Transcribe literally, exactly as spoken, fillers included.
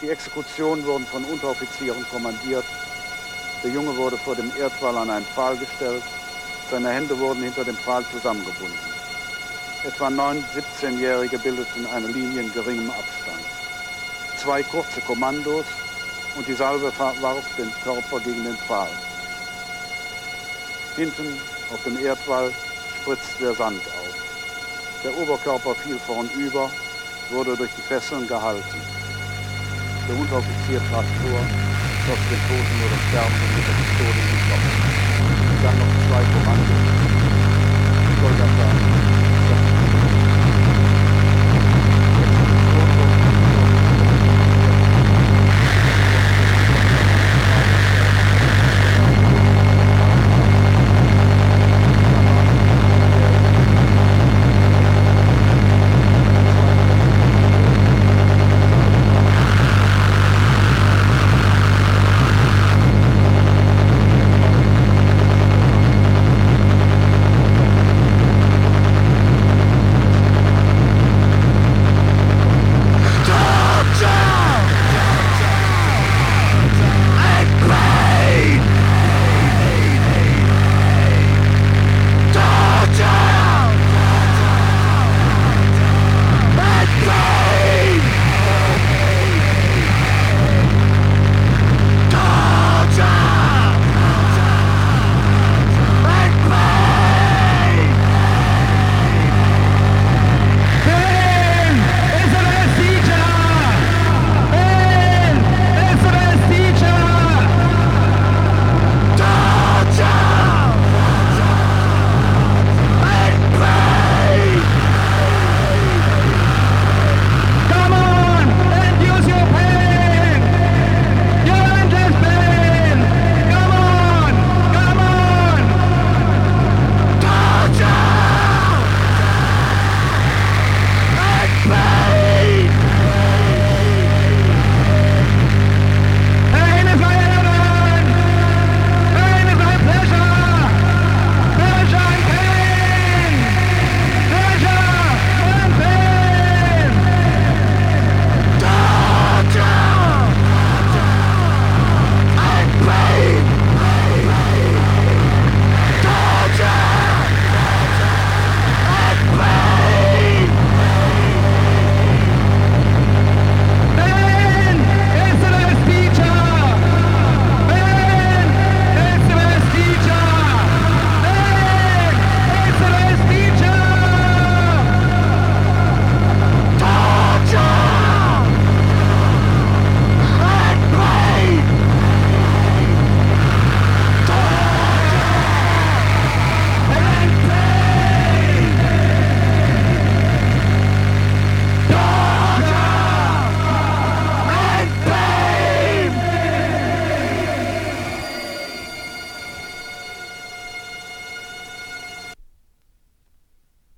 Die Exekutionen wurden von Unteroffizieren kommandiert. Der Junge wurde vor dem Erdwall an einen Pfahl gestellt. Seine Hände wurden hinter dem Pfahl zusammengebunden. Etwa neun siebzehnjährige bildeten eine Linie in geringem Abstand. Zwei kurze Kommandos und die Salve warf den Körper gegen den Pfahl. Hinten auf dem Erdwall spritzte der Sand auf. Der Oberkörper fiel vornüber, wurde durch die Fesseln gehalten. Der Unteroffizier trat vor, schoss den Toten oder Sterbenden mit der Pistole in den Kopf. Dann noch zwei Kommandos. Golgatha.